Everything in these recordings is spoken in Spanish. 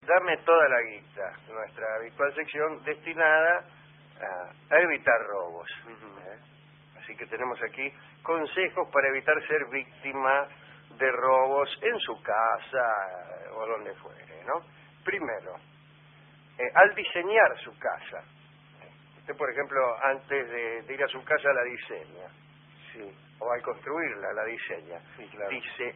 Dame toda la guita, nuestra habitual sección destinada a evitar robos. Así que tenemos aquí consejos para evitar ser víctima de robos en su casa o donde fuere, ¿no? Primero, al diseñar su casa. Usted, por ejemplo, antes de ir a su casa la diseña. Sí. O al construirla la diseña. Sí, claro. Dice,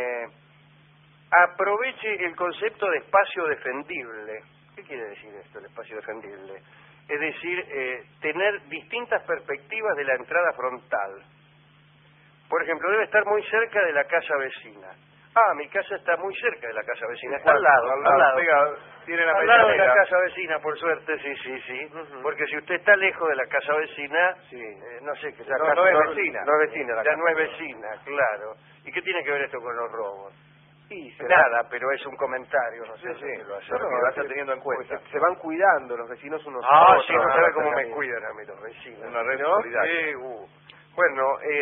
aproveche el concepto de espacio defendible. ¿Qué quiere decir esto, el espacio defendible? Es decir, tener distintas perspectivas de la entrada frontal. Por ejemplo, debe estar muy cerca de la casa vecina. Ah, mi casa está muy cerca de la casa vecina. Está al lado. Pegado. Tiene la al lado de la medianera. casa vecina, por suerte, sí. Porque si usted está lejos de la casa vecina, no sé, que esa casa no es vecina. No es vecina la ya casa. no es vecina, claro. ¿Y qué tiene que ver esto con los robos? Sí, Nada, pero es un comentario, no sé Sí. si lo hace. No, que vas teniendo en cuenta. Se van cuidando los vecinos unos a Ah, otros. sí, no sabe cómo me cuidan a mí los vecinos. Una red ¿no? solidaria. Sí, Bueno,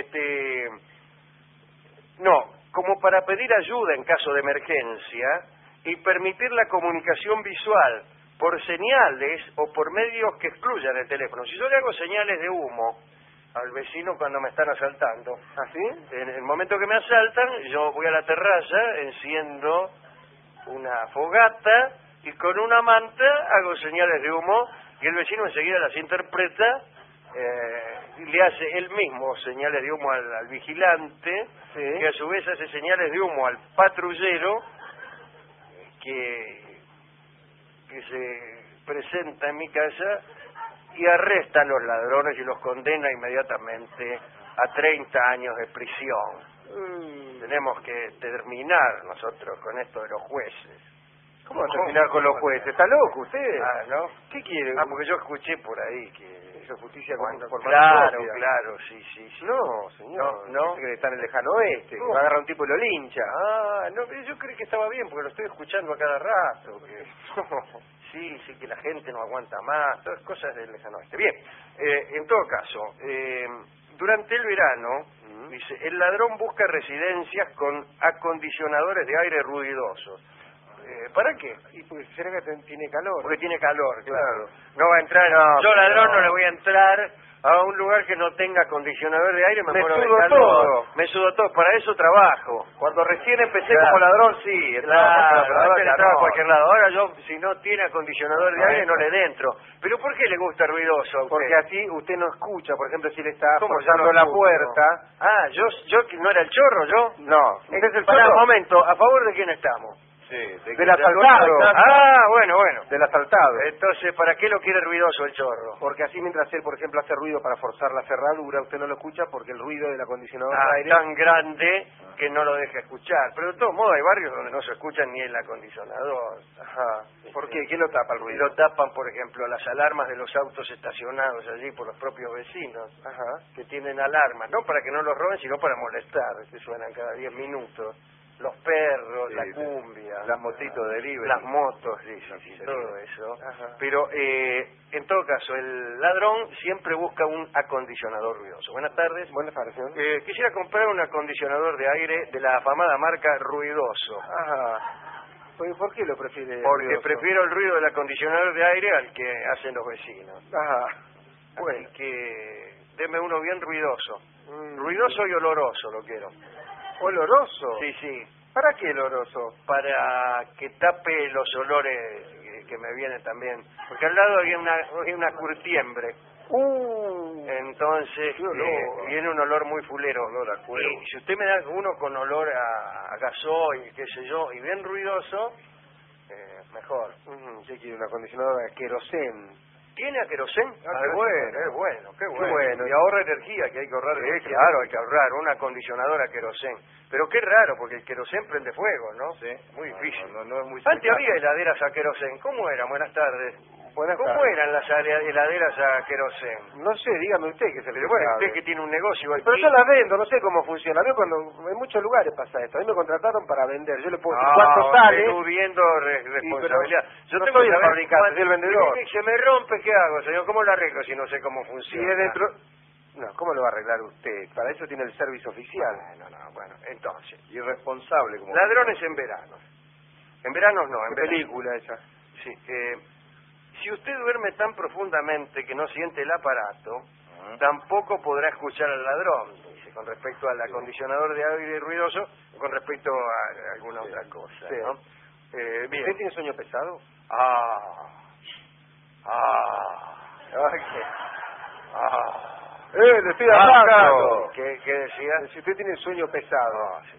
no, como para pedir ayuda en caso de emergencia y permitir la comunicación visual por señales o por medios que excluyan el teléfono. Si yo le hago señales de humo al vecino cuando me están asaltando, ¿así? en el momento que me asaltan, yo voy a la terraza, enciendo una fogata y con una manta hago señales de humo y el vecino enseguida las interpreta y le hace él mismo señales de humo al vigilante, que a su vez hace señales de humo al patrullero que se presenta en mi casa y arresta a los ladrones y los condena inmediatamente a 30 años de prisión. Tenemos que terminar nosotros con esto de los jueces. ¿Cómo va a terminar con los jueces? ¿Está loco usted? Ah, ¿no? ¿Qué quiere? Ah, porque yo escuché por ahí que... Hizo justicia Claro, por mano propia. claro, sí. No, señor. No. Dice que está en el lejano oeste. ¿Cómo? Que va a agarrar un tipo y lo lincha. Ah, no, pero yo creí que estaba bien, porque lo estoy escuchando a cada rato. Que... sí, que la gente no aguanta más, todas cosas del lejano oeste. Bien, en todo caso, durante el verano, dice, el ladrón busca residencias con acondicionadores de aire ruidosos. ¿Para qué? Y pues será que tiene calor. Porque tiene calor, claro. No va a entrar, yo No, ladrón no. no le voy a entrar a un lugar que no tenga acondicionador de aire, me muero de sudo calor. todo. Me sudo todo, para eso trabajo. Cuando recién empecé Claro. como ladrón, sí. Claro, antes ya entraba a no. cualquier lado. Ahora yo, si no tiene acondicionador de aire, Eso. no le dentro. ¿Pero por qué le gusta ruidoso a usted? Porque así usted no escucha, por ejemplo, si le está ¿Cómo forzando yo no la escucho? puerta. Ah, yo no era el chorro, yo. No. ¿Usted es el Pará, un chorro? momento, ¿a favor de quién estamos? Sí, del asaltado. Ah, bueno. Del asaltado. Entonces, ¿para qué lo quiere ruidoso el chorro? Porque así mientras él, por ejemplo, hace ruido para forzar la cerradura, usted no lo escucha porque el ruido del acondicionador de aire... Tan grande que no lo deja escuchar. Pero de todos modos hay barrios donde no se escucha ni el acondicionador. Ajá. ¿Por qué? ¿Quién lo tapa el Y ruido? lo tapan, por ejemplo, las alarmas de los autos estacionados allí por los propios vecinos, que tienen alarmas, no para que no los roben, sino para molestar, que suenan cada 10 minutos. Los perros, la cumbia, las motitos de delivery. las motos, sí, todo eso. Pero, en todo caso, el ladrón siempre busca un acondicionador ruidoso. Buenas tardes. Buenas tardes, señor. Quisiera comprar un acondicionador de aire de la afamada marca Ruidoso. ¿Por qué lo prefiere? Porque ruidoso? prefiero el ruido del acondicionador de aire al que hacen los vecinos. Bueno. Así que deme uno bien ruidoso. Ruidoso y oloroso lo quiero. ¿Oloroso? Sí. ¿Para qué oloroso? Para que tape los olores que me vienen también. Porque al lado hay una curtiembre. Entonces viene un olor muy fulero. Olor a cuero. Y si usted me da uno con olor a gasoil, qué sé yo, y bien ruidoso, mejor. ¿Qué quiere? Un acondicionador a querosén. ¿Tiene a querosén? Qué bueno. Qué Qué bueno. Y ahorra energía, que hay que ahorrar. Claro, hay que ahorrar. Un acondicionador a querosén. Pero qué raro, porque el querosén prende fuego, ¿no? Sí. Muy difícil. No es muy Antes había heladeras a querosén. ¿Cómo eran? Buenas tardes. Buenas ¿Cómo tardes. eran las heladeras a querosén? No sé, dígame usted que es el Pero que bueno, sabe. usted que tiene un negocio aquí. Pero yo las vendo, no sé cómo funciona. Veo cuando en muchos lugares pasa esto. A mí me contrataron para vender. Yo le puedo decir cuánto sale. Eludiendo responsabilidad. Yo tengo no soy que el saber fabricante, cuánto- soy el vendedor. Si se me rompe, ¿qué hago, señor? ¿Cómo lo arreglo si no sé cómo Si funciona? es dentro... No, ¿cómo lo va a arreglar usted? Para eso tiene el servicio oficial. Bueno, entonces. Irresponsable como... Ladrones en verano. En veranos no, en película esa. Sí. Si usted duerme tan profundamente que no siente el aparato, tampoco podrá escuchar al ladrón, dice, con respecto al acondicionador de aire ruidoso, o con respecto a alguna otra cosa, ¿no? Bien. ¿Usted tiene sueño pesado? Le estoy hablando. ¿Qué decía? Si usted tiene sueño pesado. Sí.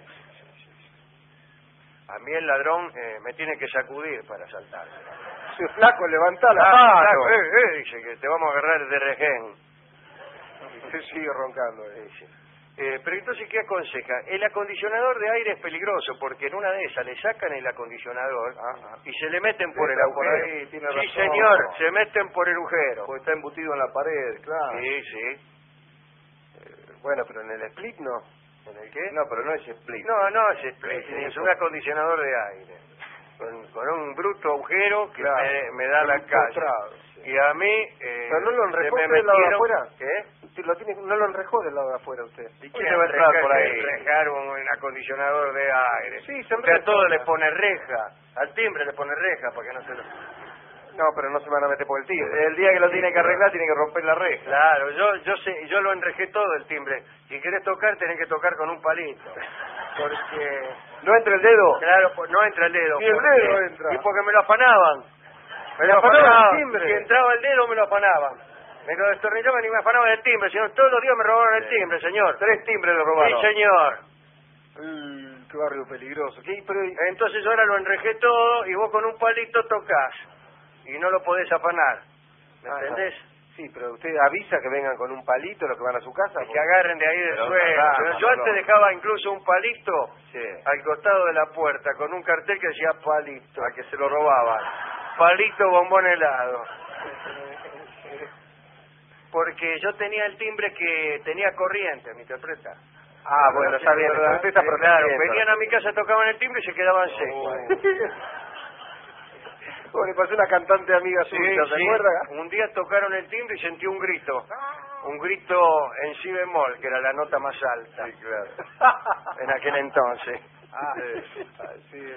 A mí el ladrón me tiene que sacudir para saltar. Si es flaco, levanta la mano. Flaco, dice que te vamos a agarrar de rején. Usted sigue roncando. Pero entonces, ¿qué aconseja? El acondicionador de aire es peligroso porque en una de esas le sacan el acondicionador y se le meten por el agujero. Ahí, tiene razón. Sí, señor, se meten por el agujero. Porque está embutido en la pared, claro. Sí. Bueno, pero en el split no. ¿En el qué? No, pero no es split. No es split, es un acondicionador de aire. Con un bruto agujero que claro, me da la calle. Sí. Y a mí... ¿Pero no lo enrejó me del lado de metieron... afuera? ¿Qué? No lo enrejó del lado de afuera usted. ¿Y ¿Quién quién le va a entrar por ahí? enrejar un acondicionador de aire? Sí, se Usted a todo enreja. le pone reja. Al timbre le pone reja para que no se lo... No, pero no se van a meter por el timbre. El día que lo tiene que arreglar, tiene que romper la reja. Claro, yo lo enrejé todo el timbre. Si querés tocar, tenés que tocar con un palito. Porque... ¿No entra el dedo? Claro, pues no entra el dedo. Ni el porque- dedo entra. Y porque me lo afanaban. Me ¿Le lo afanaban afanaban. el timbre? Si entraba el dedo, me lo afanaban. Me lo destornillaban y me afanaban el timbre. Si no, todos los días me robaron el timbre, señor. 3 timbres le robaron. Sí, señor. Qué barrio peligroso. Pero... Entonces ahora lo enrejé todo y vos con un palito tocas. Y no lo podés afanar. ¿Me entendés? Sí, pero usted avisa que vengan con un palito los que van a su casa. Que agarren de ahí del Pero suelo. claro, Pero yo no, antes no. dejaba incluso un palito Sí. al costado de la puerta con un cartel que decía palito. A que se lo robaban. Palito bombón helado. Porque yo tenía el timbre que tenía corriente, ¿me interpreta? Bueno, está bien. ¿Verdad? Usted está Claro, protegiendo. venían a mi casa, tocaban el timbre y se quedaban secos. Le pasó una cantante amiga suya, ¿se acuerda? Un día tocaron el timbre y sentí un grito. Un grito en si bemol, que era la nota más alta. Sí, claro. En aquel entonces. Sí.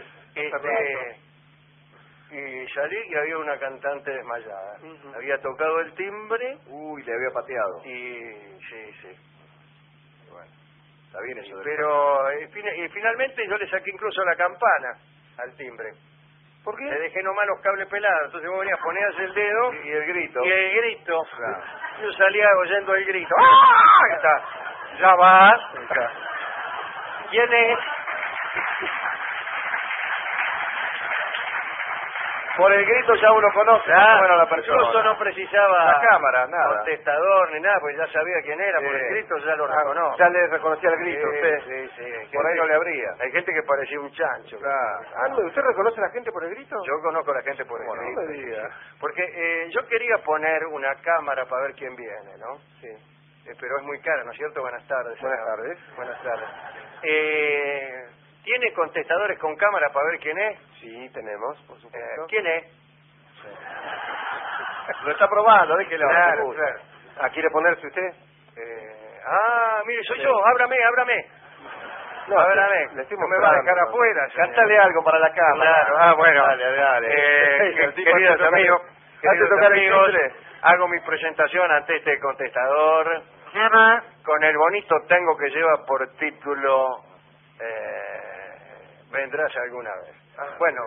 Y salí y había una cantante desmayada. Había tocado el timbre. Uy, le había pateado. Y sí. Bueno, está bien eso. Pero finalmente yo le saqué incluso la campana al timbre. ¿Por qué? Le dejé nomás los cables pelados. Entonces vos venías, ponías el dedo Y el grito. y el grito. Claro. Yo salía oyendo el grito. ¡Ah! Ahí está. Ya va. ¿Quién es? Por el grito ya uno conoce a la persona. Incluso no precisaba la cámara, nada. contestador ni nada, porque ya sabía quién era. Por el grito ya lo reconozco. Ya le reconocía el grito a usted. Sí. Por ahí no le abría. Hay gente que parecía un chancho. Claro. ¿Usted reconoce a la gente por el grito? Yo conozco a la gente por el No grito. me diga. Porque yo quería poner una cámara para ver quién viene, ¿no? Sí. Pero es muy cara, ¿no es cierto? Buenas tardes. Buenas señor. tardes. Buenas tardes. ¿Tiene contestadores con cámara para ver quién es? Sí, tenemos, por supuesto. ¿Quién es? Lo está probando, déjelo. Claro. ¿Quiere ponerse usted? Mire, soy yo, ábrame. No, ábrame, le estoy no me va a dejar mostrando. afuera. señor. Cántale algo para la cámara. Claro, bueno. Dale. El tipo Queridos hace tocar- amigos, hace queridos tocar el amigos, timbre. hago mi presentación ante este contestador con el bonito tango que lleva por título Vendrás alguna vez. Bueno,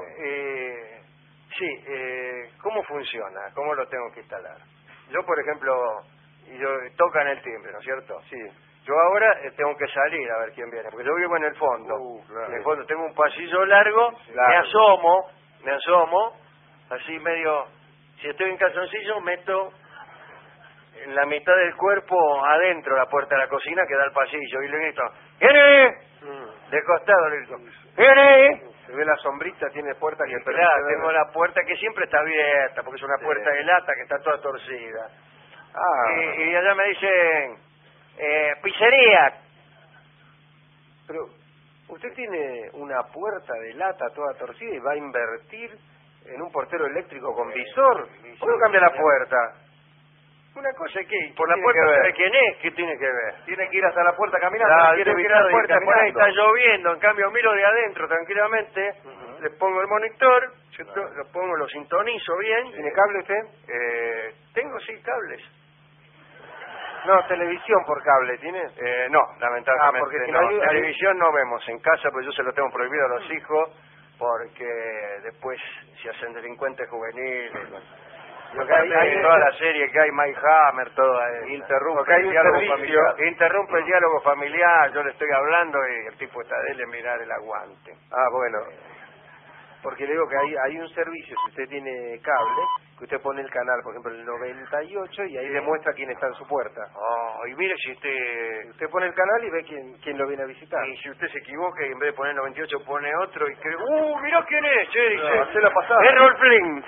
¿cómo funciona? ¿Cómo lo tengo que instalar? Yo, por ejemplo, tocan el timbre, ¿no es cierto? Sí. Yo ahora tengo que salir a ver quién viene, porque yo vivo en el fondo. Claro. En el fondo tengo un pasillo largo, Claro. me asomo, así medio, si estoy en calzoncillo, meto en la mitad del cuerpo adentro la puerta de la cocina que da al pasillo y le grito, ¿viene? De costado le grito, ¿viene? Se ve la sombrita, tiene puerta que permite Claro, ver. tengo la puerta que siempre está abierta, porque es una puerta de lata que está toda torcida. Y allá me dicen, pizzería. Pero usted tiene una puerta de lata toda torcida y va a invertir en un portero eléctrico con visor. ¿Por qué cambia la puerta? Una cosa es que, por ¿Qué la tiene puerta que ver? ¿sabe quién es? ¿Qué tiene que ver? Tiene que ir hasta la puerta caminando. Claro, no quiere tengo que ir evitar a la de ir puerta, por ahí caminando. está lloviendo, en cambio miro de adentro tranquilamente, le pongo el monitor, ¿cierto? Lo pongo, lo sintonizo bien. ¿Tiene cable usted? Tengo, sí, cables. No, televisión por cable, ¿tiene? No, lamentablemente porque si no. no hay- Televisión no vemos en casa, pues yo se lo tengo prohibido a los hijos, porque después se hacen delincuentes juveniles. Lo que hay toda la serie que hay, My Hammer, toda esa. Interrumpe el diálogo familiar. Interrumpe el diálogo familiar, yo le estoy hablando y el tipo está de él en mirar el aguante. Ah, bueno. Porque le digo que hay un servicio, si usted tiene cable, que usted pone el canal, por ejemplo, el 98, y ahí demuestra quién está en su puerta. Oh, y mire si Usted pone el canal y ve quién lo viene a visitar. y si usted se equivoca y en vez de poner 98 pone otro y cree, mirá quién es, che, dice. No, hace la pasada. Es Rolfling.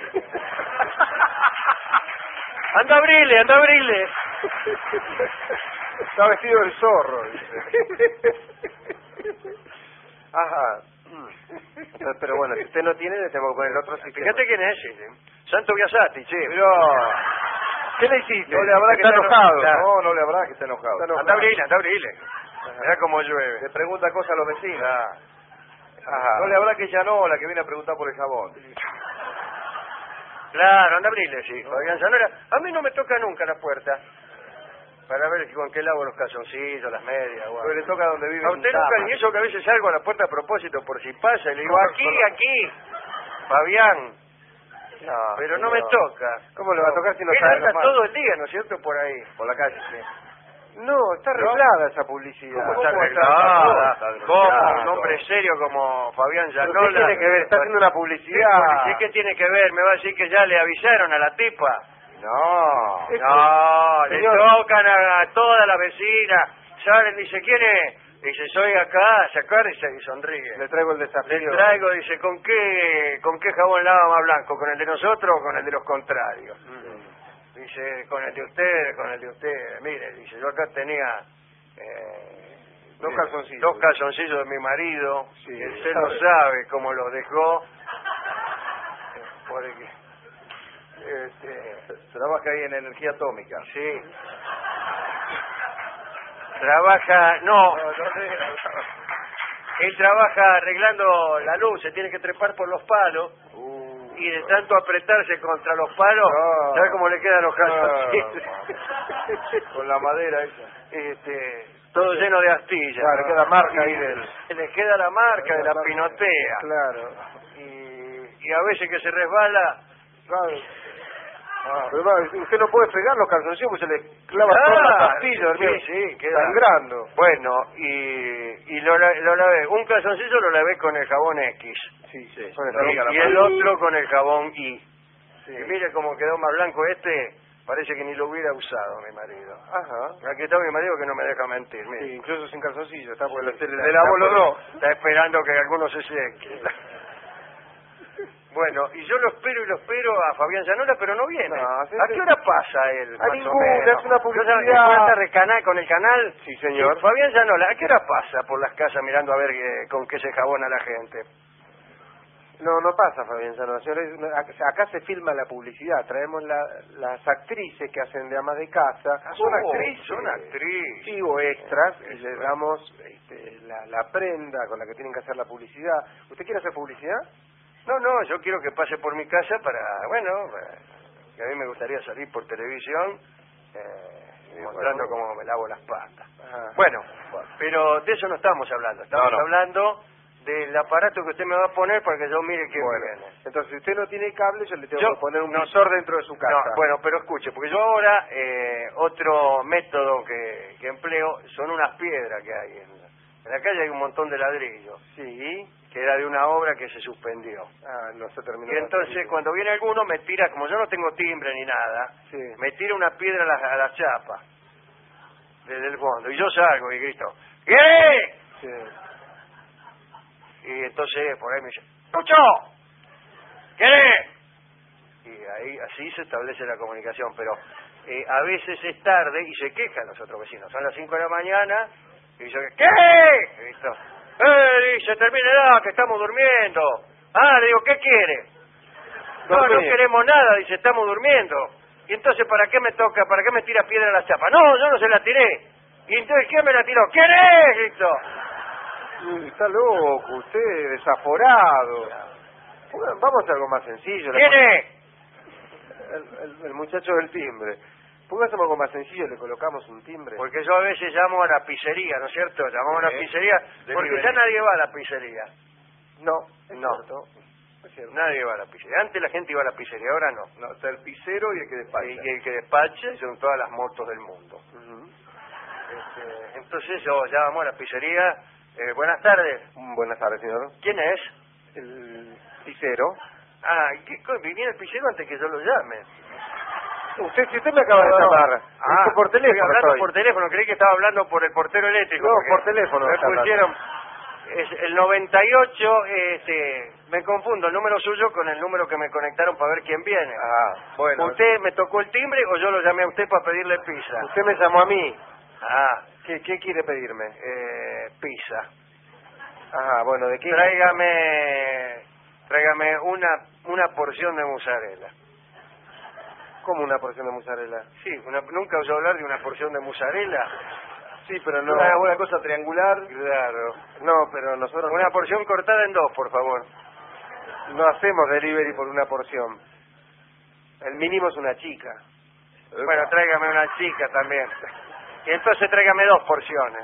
Anda, abrile, anda, abrile. Está vestido del zorro, dice. Ajá. Entonces, pero bueno, si usted no tiene, le tengo que poner el otro sistema. Fíjate quién es ese. Santo Biasati, che. Pero, ¿qué le hiciste? No le habrá que está está enojado. enojado. No le habrá que está enojado. Anda, abrile, anda, abrile. Mirá cómo llueve. Le pregunta cosas a los vecinos. Ajá. No le habrá que ya no, la que viene a preguntar por el jabón. Claro, anda, abrile, sí. Fabián Zanora. A mí no me toca nunca la puerta. Para ver con qué lavo los calzoncillos, las medias. Bueno. Porque le toca donde vive. A usted nunca, y eso que a veces salgo a la puerta a propósito por si pasa, y le digo, aquí, Fabián. No, pero no señor. me toca. ¿Cómo le va a tocar si no Él sabe anda nomás? todo el día, ¿no es cierto? Por ahí. Por la calle, sí. No, está arreglada esa publicidad. ¿Cómo está ¿Cómo arreglada? ¿Cómo? denunciado? Un hombre serio como Fabián ¿Pero Llanola. qué tiene que ver? Está haciendo una publicidad. ¿Qué tiene que ver? ¿Me va a decir que ya le avisaron a la tipa? No. No, Señor. le tocan a todas las vecinas. Salen, dice, ¿quién es? Dice, soy acá, sacar y sonríe. Le traigo el desafío. Le traigo, dice, ¿con qué jabón lava más blanco? ¿Con el de nosotros o con el de los contrarios? Dice, con el de ustedes, con el de ustedes. Mire, dice, yo acá tenía Dos calzoncillos. dos calzoncillos de mi marido. Sí, Y usted no sabe cómo los dejó. Porque, Trabaja ahí en energía atómica. sí. Trabaja, no. Él trabaja arreglando la luz, se tiene que trepar por los palos. Y de tanto apretarse contra los palos, No. ¿sabes cómo le quedan los calzoncillos? Con la madera esa. Todo lleno de astillas. Claro, ¿no? queda marca ahí del... Le queda la marca de la marca. pinotea. Claro. Y a veces que se resbala... Claro. Pero, usted no puede fregar los calzoncillos porque se le clava toda la pastilla, hermano. Sí, queda sangrando. Bueno, y lo lavé. Un calzoncillo lo lavé con el jabón X. Sí. Y el otro con el jabón Y. Y mire cómo quedó más blanco este, parece que ni lo hubiera usado mi marido. Ajá. Aquí está mi marido que no me deja mentir, mire. Sí, incluso sin calzoncillo, está porque Está- le lavó los dos. Está esperando que alguno se seque. Bueno, y yo lo espero a Fabián Llanola, pero no viene. No, ¿A qué hora pasa él? A más o ninguna, menos? es una publicidad. ¿Yo sabe que cuenta con el canal? Sí, señor. Fabián Llanola, ¿a qué hora pasa por las casas mirando a ver con qué se jabona la gente? No pasa, Fabián Llanola, señor. Acá se filma la publicidad. Traemos las actrices que hacen de amas de casa. Son actrices. Son actrices. Sí, o extras. Y les damos la prenda con la que tienen que hacer la publicidad. ¿Usted quiere hacer publicidad? No, yo quiero que pase por mi casa que a mí me gustaría salir por televisión mostrando cómo me lavo las patas. Ajá. Bueno, pero de eso no estamos hablando. Estamos No. hablando del aparato que usted me va a poner para que yo mire qué viene. Entonces, si usted no tiene cable, yo le tengo Yo- que poner un no, visor dentro de su casa. No, bueno, pero escuche, porque yo ahora, otro método que empleo son unas piedras que hay. En la calle hay un montón de ladrillos. Sí. Que era de una obra que se suspendió. No se terminó. Y entonces cuando viene alguno me tira, como yo no tengo timbre ni nada, Sí. me tira una piedra a la chapa desde el fondo. Y yo salgo y grito, ¿qué? Sí. Y entonces por ahí me dice, ¡Lucho! ¿Qué? Y ahí así se establece la comunicación, pero a veces es tarde y se quejan los otros vecinos. Son las 5 de la mañana y yo, ¿qué? Y grito, dice, termínela, que estamos durmiendo. Le digo, ¿qué quiere? No queremos nada, dice, estamos durmiendo. Y entonces, ¿para qué me tira piedra a la chapa? No, yo no se la tiré. Y entonces, ¿quién me la tiró? ¿Quién es? Grito. Está loco, usted, desaforado. Bueno, vamos a algo más sencillo. ¿Quién es? El muchacho del timbre. ¿Por qué hacemos algo más sencillo? Le colocamos un timbre. Porque yo a veces llamo a la pizzería, ¿no es cierto? Llamamos a la pizzería porque ya nadie va a la pizzería. No, No. Es cierto. Nadie va a la pizzería. Antes la gente iba a la pizzería, ahora no. No, está el pizzero y el que despacha. Y el que despache son todas las motos del mundo. Ujú. Entonces yo llamo a la pizzería. Buenas tardes. Buenas tardes, señor. ¿Quién es? El pizzero. Ah, viene el pizzero antes que yo lo llame. Si usted me acaba de llamar. Por teléfono estoy hablando estoy. por teléfono. Creí que estaba hablando por el portero eléctrico. No, porque por teléfono Me está hablando. pusieron es el 98, me confundo el número suyo con el número que me conectaron para ver quién viene. Ah, bueno. ¿Usted me tocó el timbre o yo lo llamé a usted para pedirle pizza? Usted me llamó a mí. Ah, ¿Qué quiere pedirme? pizza. Ah, bueno, ¿de qué? Tráigame una porción de mozzarella. ¿Cómo una porción de mozzarella? Sí, nunca oyó hablar de una porción de mozzarella. Sí, pero no. Una cosa triangular. Claro. No, pero nosotros Una porción cortada en dos, por favor. no hacemos delivery por una porción. El mínimo es una chica. Bueno, tráigame una chica también. Y entonces tráigame 2 porciones.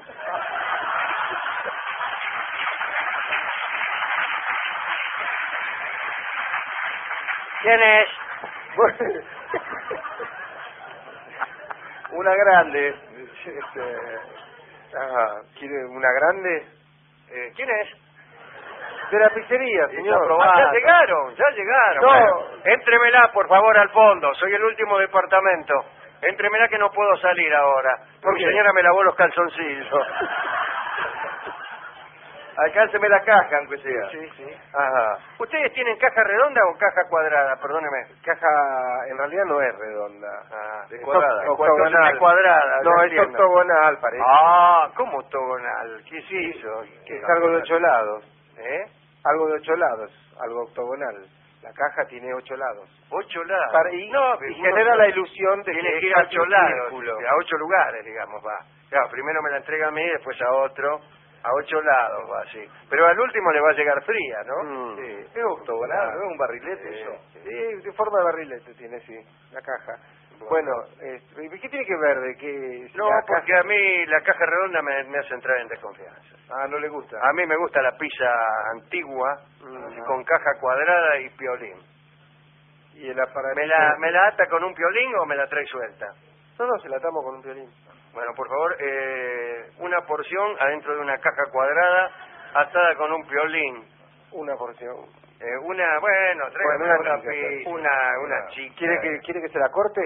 ¿Quién es? Una grande. ¿Quiere una grande? ¿Quién es? De la pizzería, señor. Ya llegaron. No. Bueno, éntremela, por favor, al fondo. Soy el último departamento. Éntremela que no puedo salir ahora. ¿Por Mi qué? señora me lavó los calzoncillos. Alcánceme la caja, aunque sea. Sí. Ajá. ¿Ustedes tienen caja redonda o caja cuadrada? Perdóneme. Caja en realidad no es redonda. de Es cuadrada. octogonal. Es cuadrada. No, ya es entiendo. octogonal, parece. ¿Cómo octogonal? ¿Qué es eso? Es algo de 8 lados. ¿Eh? Algo de 8 lados. Algo octogonal. La caja tiene 8 lados. 8 lados. Y no, genera la ilusión de tiene que que ir es a casi 8 un lados. círculo. A 8 lugares, digamos, va. Claro, primero me la entrega a mí, después a otro. A 8 lados va, sí. Pero al último le va a llegar fría, ¿no? Sí. Es octogonal, ¿no es un barrilete eso? Sí, de forma de barrilete tiene, sí, la caja. Bueno, ¿qué tiene que ver de que... No, la porque a mí la caja redonda me hace entrar en desconfianza. Ah, no le gusta. A mí me gusta la pizza antigua, con caja cuadrada y piolín. Y el aparato... ¿Me la ata con un piolín o me la trae suelta? No, se la atamos con un violín. Bueno, por favor, una porción adentro de una caja cuadrada atada con un piolín. Una porción. Tráigame una una chica, pizza, una chica. ¿Quiere que se la corte?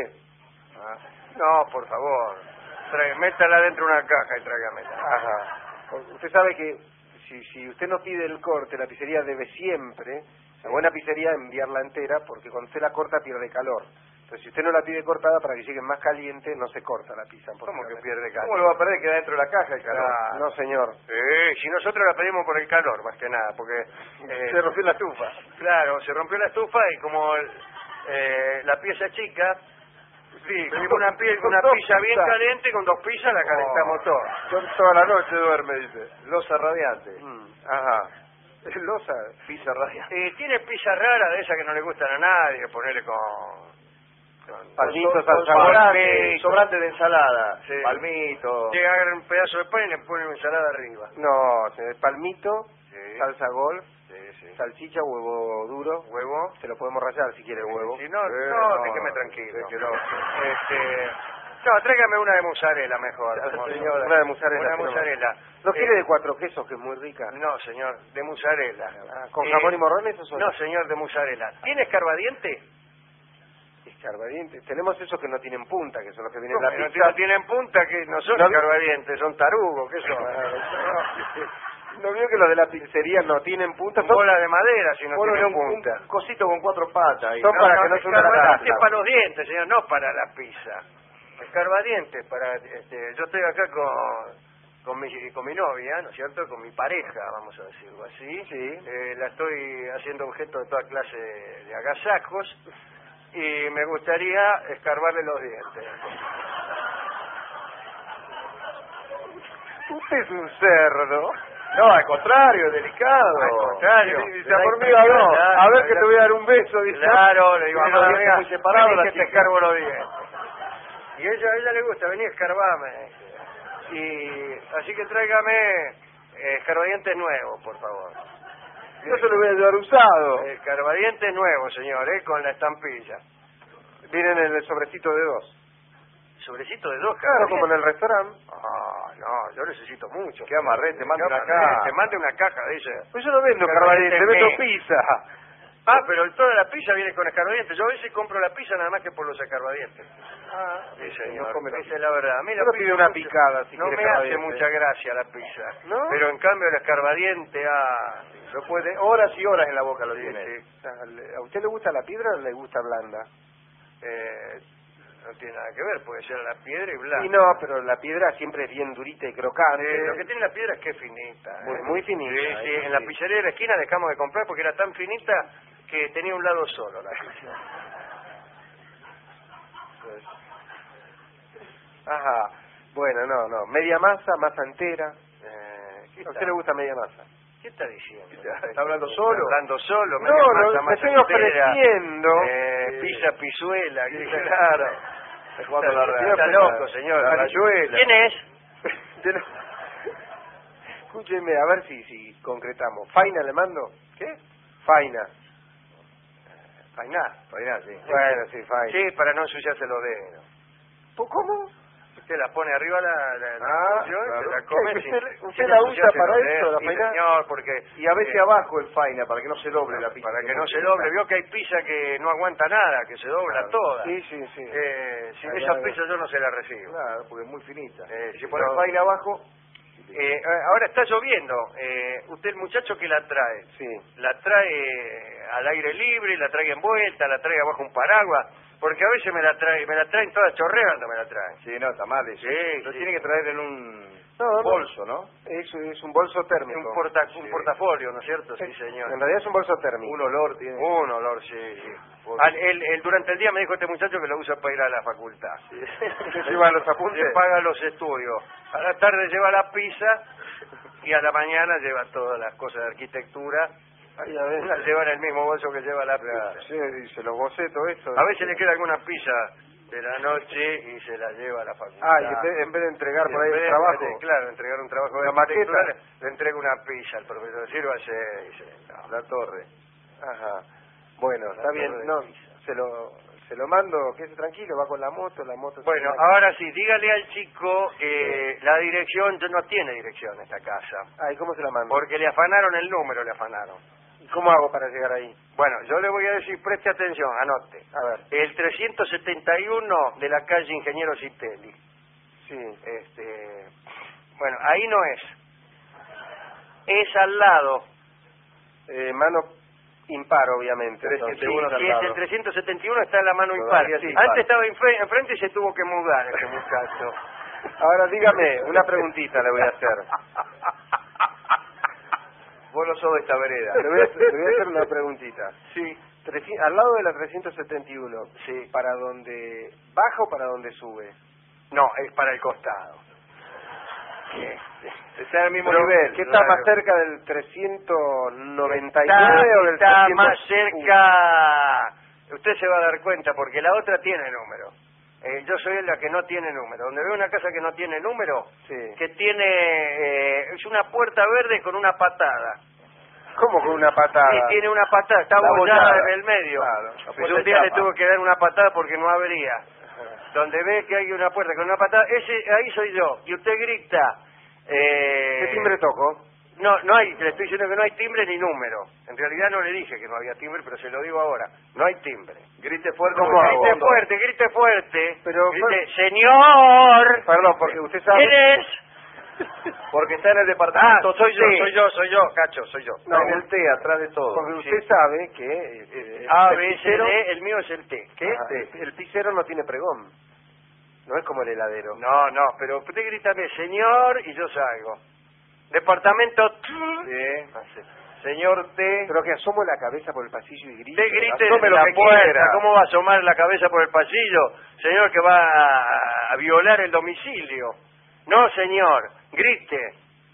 No, por favor. Métala dentro de una caja y tráigamela. Ajá. Usted sabe que si usted no pide el corte, la pizzería debe siempre, la buena pizzería, enviarla entera, porque cuando usted la corta pierde calor. Entonces, si usted no la pide cortada para que llegue más caliente, no se corta la pizza. ¿Cómo que pierde calor? ¿Cómo lo va a perder? Queda dentro de la caja el calor. No, señor. Si nosotros la pedimos por el calor, más que nada, porque... Se rompió la estufa. Claro, se rompió la estufa y como la pieza chica, pedimos una pizza bien caliente, con 2 pizzas la calentamos toda. Toda la noche duerme, dice. Loza radiante. Ajá. Loza. Pizza radiante. Tiene pizza rara de esas que no le gustan a nadie, ponerle con Palmito, salsa sobrante de ensalada. Sí. Palmito. que agarran un pedazo de pan y le ponen ensalada arriba. No, palmito, Sí. salsa golf, Sí. salchicha, huevo duro. Huevo. Se lo podemos rallar si quiere el huevo. Sí, no, no, déjeme tranquilo. déjelo. No, tráigame una de mozzarella mejor. Señora, una de mozzarella. Una sí, no. mozzarella. ¿No quiere de 4 quesos, que es muy rica? No, señor, de mozzarella. ¿Con jamón y morrones o solo? No, señor, de mozzarella. ¿Tiene escarbadiente? Escarbadientes. Tenemos esos que no tienen punta, que son los que vienen en No, la no pizza. tienen punta, que no son No, escarbadientes, son tarugos, ¿qué son? ¿No vio que los de la pizzería no tienen punta? Son bolas de madera si no Ponle tienen un punta. cosito con 4 patas. Ahí. Son para que no se hunda la escarbadiente taza. es para los dientes, señor, no para la pizza. Escarbadiente para... yo estoy acá con mi novia, ¿no es cierto? Con mi pareja, vamos a decirlo así. Sí. La estoy haciendo objeto de toda clase de agasajos y me gustaría escarbarle los dientes. Usted es un cerdo. No, al contrario, delicado. Al contrario. Dice, por mí, a ver que te voy a dar un beso, dice. Claro, le digo, Tiene los dientes muy separados, vení la que te chica. escarbo los dientes. Y a ella le gusta, vení a escarbame. Y así que tráigame escarbadientes nuevos, por favor. Yo se lo voy a llevar usado. Escarbadientes nuevos, señor, con la estampilla. Vienen en el sobrecito de 2. Sobrecito de 2, Claro, como en el restaurante. Ah, no, yo necesito mucho. Qué amarrete, te manda Qué una amarrete, caja. te mande una caja, dice. Pues yo no vendo Escarbadiente carbadiente, vendo me. pizza. Ah, pero toda la pizza viene con escarbadientes. Yo a veces compro la pizza nada más que por los escarbadientes. Ah, Sí, señor. no come la Esa es la verdad. A mí la Solo pizza pide una mucho- picada, si no quiere me hace escarbadiente. mucha gracia la pizza. ¿No? Pero en cambio el escarbadiente, Lo puede, horas y horas en la boca lo sí, tiene. sí. ¿A usted le gusta la piedra o le gusta blanda? No tiene nada que ver, puede ser la piedra y blanca. Sí, no, pero la piedra siempre es bien durita y crocante. Lo que tiene la piedra es que es finita. Muy finita. Sí, sí, eso en la sí. pizzería de la esquina dejamos de comprar porque era tan finita que tenía un lado solo la pizza. Ajá. Bueno, no. Media masa, masa entera. ¿Qué ¿A está? usted le gusta media masa? ¿Qué está diciendo? ¿Está hablando solo? Hablando solo, No, media no, masa, me masa estoy entera, ofreciendo. Pizza pizuela, Sí, ¿qué- claro. Está jugando la Está real. loco, señor. La rayuela. ¿Quién es? Escúcheme, a ver si concretamos. ¿Faina le mando? ¿Qué? Faina. Fainá. Fainá, sí. Bueno, sí, faina. Sí, para no ensuciarse los dedos. ¿Cómo? Usted la pone arriba la Ah, porción, claro. se la come ¿Usted- sin usted la usa ensuciarse para los eso, dedos. la Sí, fainá? señor, porque... Y a veces abajo el faina, para que no se doble la pizza. Para que no se doble. Vio que hay pizza que no aguanta nada, que se dobla Claro. toda. Sí. Si Ahí esa va. pizza yo no se la recibo. Claro, porque es muy finita. Sí, Si pones no. faina abajo, Ahora está lloviendo. Usted, el muchacho que la trae, Sí. la trae al aire libre, la trae envuelta, la trae abajo un paraguas, porque a veces me la traen toda chorreando, me la traen. sí, no, está mal eso. Sí, Lo sí. tiene que traer en un No. bolso, ¿no? Eso es un bolso térmico. Un portafolio, ¿no es cierto? Sí, señor. En realidad es un bolso térmico. Un olor tiene. Un olor, sí. Durante el día me dijo este muchacho que lo usa para ir a la facultad. ¿Qué lleva los apuntes? Se paga los estudios. A la tarde lleva la pizza y a la mañana lleva todas las cosas de arquitectura. Ay, a ver. Las lleva en el mismo bolso que lleva la pizza. Sí, dice los bocetos, eso. A veces le queda alguna pizza de la noche y se la lleva a la facultad. Ah, y en vez de entregar por ahí el trabajo. Claro, entregar un trabajo de La maqueta. arquitectura, le entrega una pizza al profesor. Sírvase, dice. No. La torre. Ajá. Bueno, está torre bien. de No, pizza. se lo mando, quédese tranquilo, va con la moto. Bueno, ahora sí, dígale al chico que la dirección, no tiene dirección esta casa. Ay, ¿cómo se la mando? Porque le afanaron el número, le afanaron. ¿Y cómo hago para llegar ahí? Bueno, yo le voy a decir, preste atención, anote. A ver. El 371 de la calle Ingeniero Citelli. Sí. Bueno, ahí no es. Es al lado. Mano impar, obviamente. 371 Sí, al es lado. el 371 está en la mano Todavía impar. sí, Antes impar. estaba enfrente y se tuvo que mudar este muchacho. Ahora dígame, una preguntita le voy a hacer. Vos no sos de esta vereda. Le voy a hacer una preguntita. Sí. Al lado de la 371, Sí. ¿para dónde baja o para dónde sube? No, es para el costado. Está en el mismo Pero, nivel. ¿qué está claro. más cerca del 399 o del Está 300? más cerca. Usted se va a dar cuenta porque la otra tiene número. Yo soy la que no tiene número. Donde veo una casa que no tiene número, Sí. que tiene es una puerta verde con una patada. ¿Cómo con una patada? Sí, tiene una patada, está La abollada abollada. en el medio. Claro, la Pues puerta un día le chapa. tuve que dar una patada porque no abría. Donde ve que hay una puerta con una patada, ahí soy yo. Y usted grita. ¿Qué timbre toco? No hay, le estoy diciendo que no hay timbre ni número. En realidad no le dije que no había timbre, pero se lo digo ahora. No hay timbre. Grite fuerte. ¿Cómo porque hago? hay Grite fondo. fuerte, grite fuerte. Pero- Grite, ¡señor! Perdón, porque usted sabe... ¿Quién es? Porque está en el departamento. soy yo, sí. soy yo, Cacho, soy yo. Está en el T, atrás de todo. Porque Sí. usted sabe que... A, el B, C, pisero- D, el mío es el T. ¿Qué? Ajá, el pisero no tiene pregón. No es como el heladero. No, pero usted grítame, señor, y yo salgo. Departamento... Sí. Señor T. Pero que asomo la cabeza por el pasillo y grito. Usted grite asome desde lo la que puerta. quiera. ¿Cómo va a asomar la cabeza por el pasillo? Señor que va a violar el domicilio. No, señor. Grite.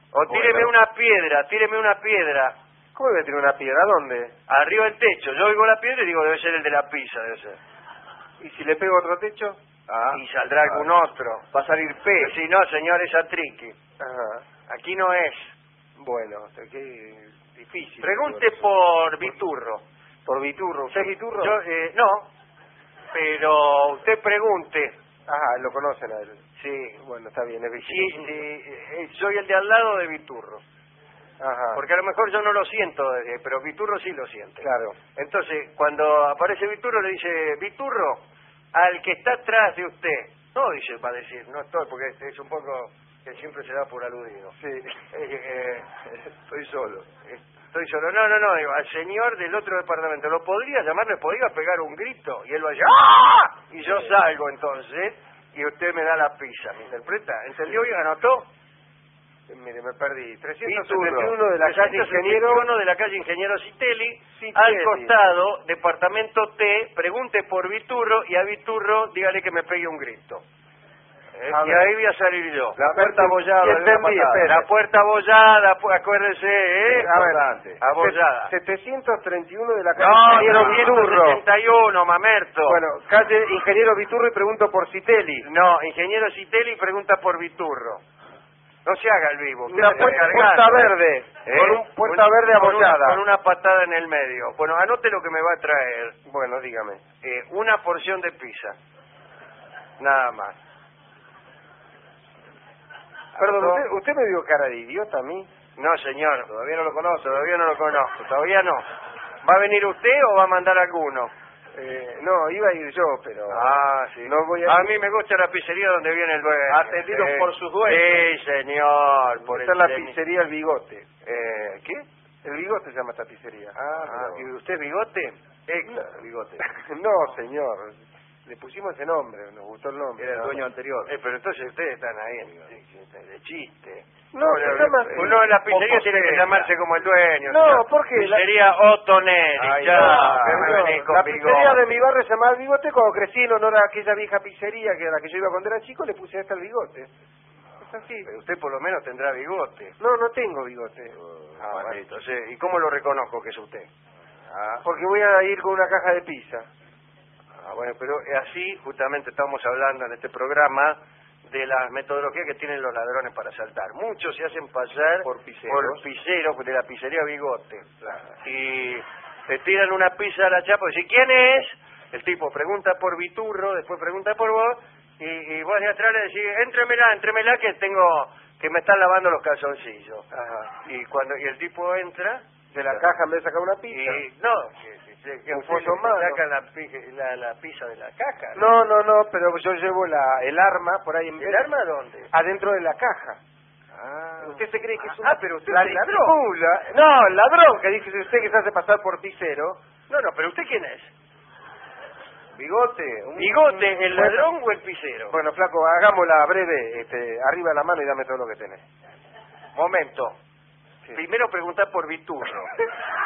O tíreme Bueno. tíreme una piedra. ¿Cómo debe tener una piedra? ¿Dónde? Arriba del techo. Yo oigo la piedra y digo, debe ser el de la pizza, debe ser. ¿Y si le pego otro techo? Ah, Y saldrá algún otro. va a salir P. Si no, señor, es atriqui. Ajá. Aquí no es. Bueno, qué difícil. Pregunte por Viturro. ¿Por Viturro? ¿Usted es Viturro? Yo, no, pero usted pregunte. Ajá, lo conocen a él. Sí, Bueno, está bien, es sí, Viturro. soy el de al lado de Viturro. Ajá. Porque a lo mejor yo no lo siento, pero Viturro sí lo siente. Claro. Entonces, cuando aparece Viturro, le dice, Viturro, al que está atrás de usted. No, dice, va a decir, no estoy, porque es un poco que siempre se da por aludido. Sí. Estoy solo. Estoy solo. No, digo, al señor del otro departamento, ¿lo podría llamar? ¿Le podría pegar un grito? Y él va a decir, ¡ah! Y yo salgo entonces, y usted me da la pizza, ¿me interpreta? ¿Entendió y anotó? Mire, me perdí. Viturro. 371 de la calle Ingeniero... 371 de la calle Ingeniero Citelli, Citelli. al costado, departamento T, pregunte por Viturro, y a Viturro dígale que me pegue un grito. A Y ver. ahí voy a salir yo. La puerta abollada. Y entendí, espera. La puerta abollada, acuérdese, A ver, Importante. abollada. 731 de la calle No, Ingeniero Viturro. 171, mamerto. Bueno, calle Ingeniero Viturro y pregunto por Citelli. No, ingeniero Citelli pregunta por Viturro. No se haga el vivo. Usted Una se está cargando, puerta verde. Con un puerta verde con abollada. una patada en el medio. Bueno, anote lo que me va a traer. Bueno, dígame. Una porción de pizza. Nada más. Perdón, ¿Anotó? ¿usted me dio cara de idiota a mí? No, señor. Todavía no lo conozco. Todavía no lo conozco. Todavía no. ¿Va a venir usted o va a mandar alguno? No, iba a ir yo, pero... Ah, sí. No voy a... A mí me gusta la pizzería donde viene el dueño. Atendido por sus dueños. Sí, señor. Por Está el la señor. pizzería El Bigote. ¿Qué? El Bigote se llama esta pizzería. ¿Y usted es Bigote? Héctor, bigote. No, señor. Le pusimos ese nombre, nos gustó el nombre. Era el nada dueño más. anterior. Pero entonces ustedes están ahí de chiste. No, se llama... Uno en la pizzería Poco tiene que seria. llamarse como el dueño. No, señor. ¿por qué? Pizzería Ottonelli. Ay, Ya, no, que me No, venís con la pizzería Bigote. de mi barrio se llamaba El Bigote. Cuando crecí en honor a aquella vieja pizzería que a la que yo iba cuando era chico, le puse hasta El Bigote. Es así. Pero usted por lo menos tendrá bigote. No, no tengo bigote. Bueno, entonces, ¿y cómo lo reconozco que es usted? Porque voy a ir con una caja de pizza. Bueno, pero así justamente estamos hablando en este programa de las metodologías que tienen los ladrones para asaltar. Muchos se hacen pasar Por piseros. piseros de la pizzería Bigote. Y te tiran una pizza a la chapa y dicen, ¿quién es? El tipo pregunta por Viturro, después pregunta por vos, y vos de atrás le decís, éntremela que me están lavando los calzoncillos. Ajá. Y el tipo entra... De la caja en vez de sacar una pizza. Y no, que Un usted pollo le malo. sacan la pizza de la caja. No, pero yo llevo el arma por ahí en ¿El arma dónde? adentro de la caja. Ah, ¿Usted se cree que es pero usted la es ladrón. disimula? No, el ladrón, que dice usted que se hace pasar por picero. No, pero ¿usted quién es? Bigote. ¿Bigote, el ladrón o el pisero? Bueno, flaco, hagámosla breve, arriba de la mano y dame todo lo que tenés. Momento. Sí. Primero preguntar por Viturro.